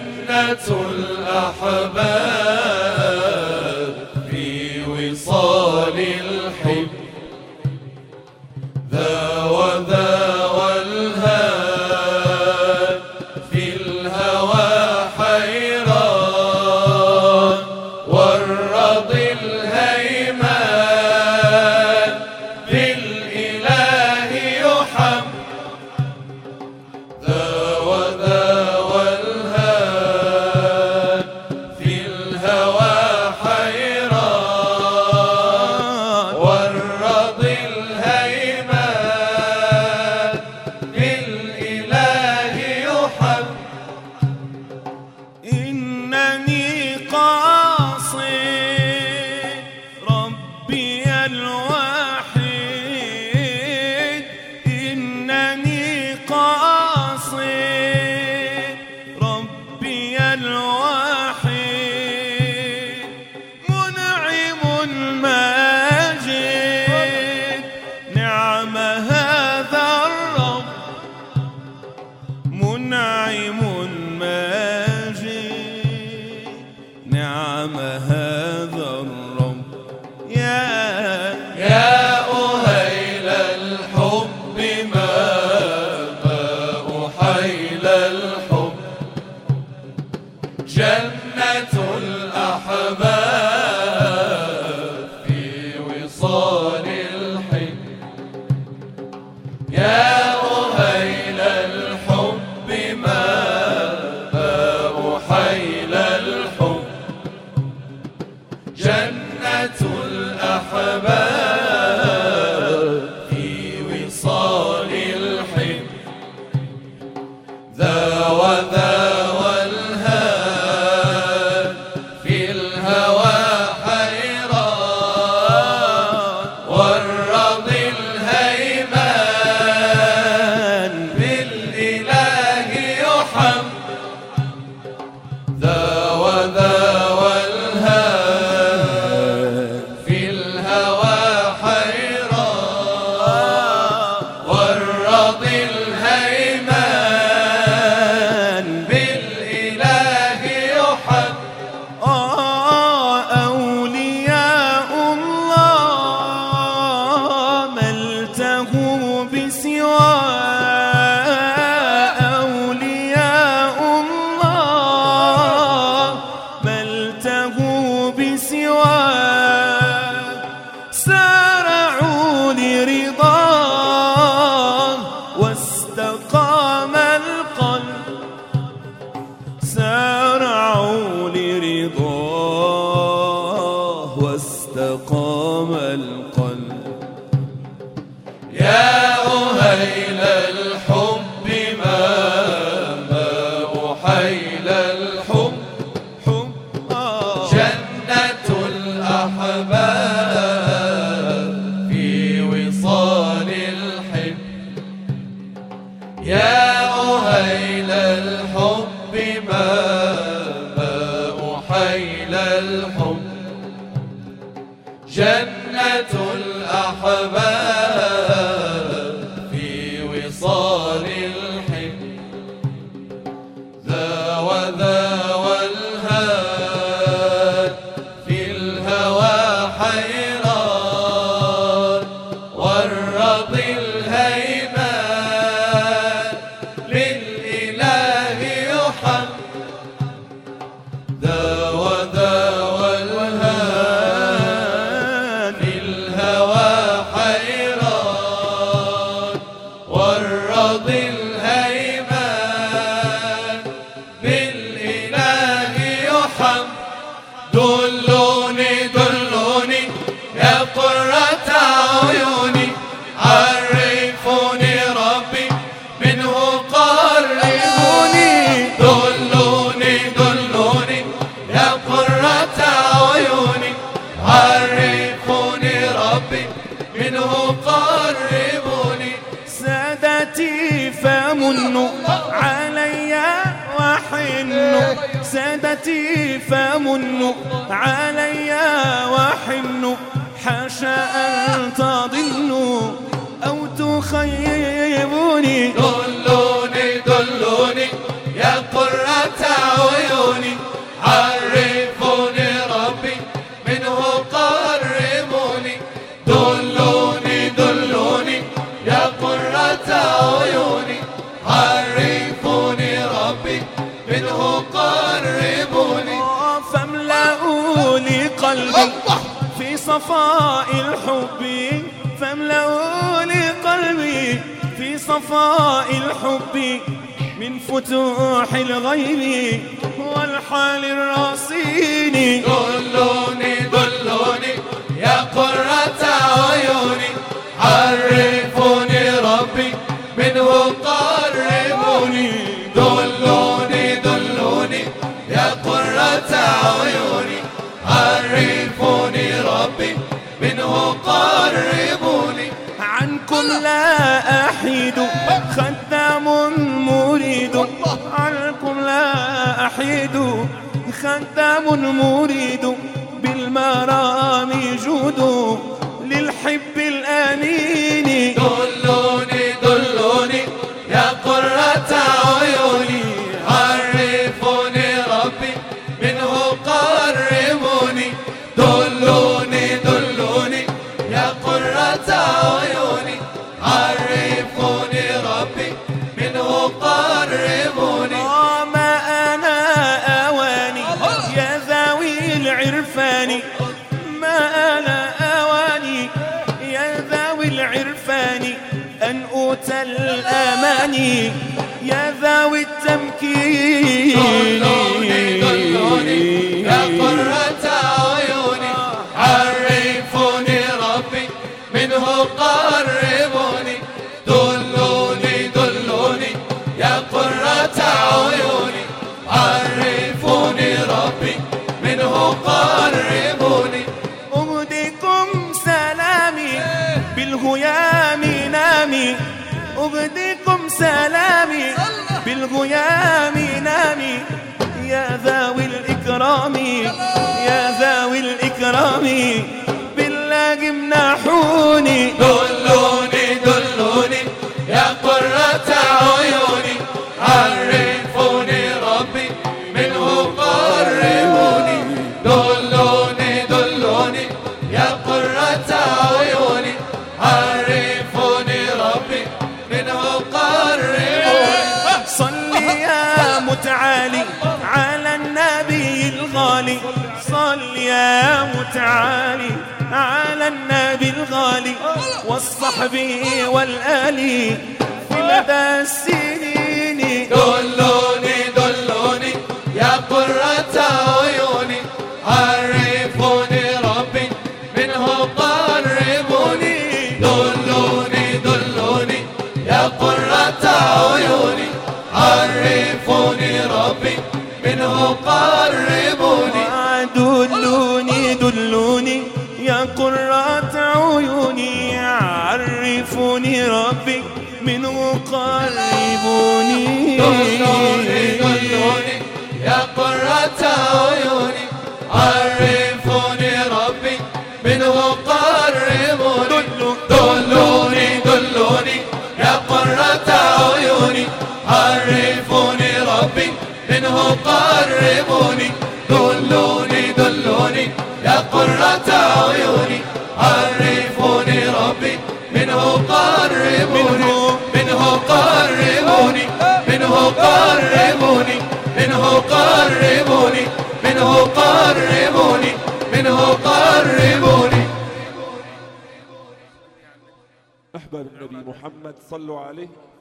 جنة الأحباب في وصال الحب، ذا وذا والهان في الهوى حيران، والرضي الهيمان بالإله يحب، ذا وذا والهان في الهوى حيران، والرضي الهيمان بالإله يحب. إنني قاصد ربي الوحيد، إنني قاصد ربي الوحيد، منعم ماجد نعم هذا الرب، منعم ماجد نعم هذا الرب. يا أهيل الحب ما أحيل الحب، جنة الأحباب في وصال الحب، يا أهيل الحب ما أحيل الحب، جنة الأحباب في وصال الحب، ذا وذا والهان في الهوى حيران، والرضي الهيمان بالإله يحب، ذا وذا والهان في الهوى حيران، والرضي الهيمان بالإله يحب. أولياء الله ملته بسواه، أولياء الله ملته بسواه، سارعوا لرضاه واستقام القلب، سارعوا لرضاه واستقام القلب. يا أهيل الحب ما أحيل الحب، جنة الأحباب في وصال الحب، يا أهيل الحب ما أحيل الحب، جنة الأحباب في وصال الحب، ذا وذا والهان في الهوى حيران، والرضي الهيمان للإله يحب، ذا وذا والهان في الهوى حيران، والرضي الهيمان بالإله يحب. دلوني دلوني يا قرة عيوني، عرفوني ربي منه قربوني، دلوني دلوني يا قرة عيوني، عرفوني ربي منه قربوني. سادتي فمنوا علي وحنوا، سادتي فمنوا علي وحنوا، حاشا أن تضلوا أو تخيبوني. دلوني دلوني يا قرة عيوني، قربوني فاملأوا لي قلبي في صفاء الحب، فاملأوا لي قلبي في صفاء الحب من فتوح الغيب والحال الرصين. دلوني دلوني يا قرة عيوني، عرفوني ربي منه قربوني. دلوني دلوني يا قرة عيوني، عرفوني ربي منه قربوني. عنكم لا أحيد خدام مريد، عنكم لا أحيد خدام مريد، بالمرام جود للحب الأنين. دلوني دلوني يا قرة عيوني، عرفوني ربي منه قربوني. دلوني دلوني يا قرة عيوني، عرفوني ربي منه قربوني. ما أنا أواني يا ذوي العرفان، ما أنا أواني يا ذوي العرفان أن أوتى الأماني يا ذوي التمكين. دلوني دلوني يا قرة عيوني، عرفوني ربي منه قربوني. دلوني دلوني يا قرة عيوني، عرفوني ربي منه قربوني. أهديكم سلامي بالهيام نامي، أهديكم سلامي بالهيام نامي يا ذوي الإكرام، يا ذوي الإكرام بالله امنحوني. دلوني دلوني يا قرة عيوني، عرفوني ربي منه قربوني. دلوني دلوني يا قرة عيوني، عرفوني ربي منه قربوني. صل يا متعالي على النبي الغالي، صل يا متعالي على النبي الغالي والصحب والآل في مدى السنين. دلوني دلوني يا قرة عيوني، عرفوني ربي منه قربوني. دلوني دلوني يا قرة عيوني، عرفوني ربي منه قربوني. دلوني دلوني يا قرة عيوني، عرفوني ربي منه قربوني. دلوني دلوني يا قرة عيوني، عرفوني ربي منه قربوني. دلوني دلوني يا قرة عيوني، عرفوني ربي منه قربوني. دلوني دلوني يا قرة عيوني، عرفوني ربي منه قربوني. منه قربوني، منه قربوني، منه قربوني، منه قربوني، منه قربوني. أحباب النبي محمد صلوا عليه.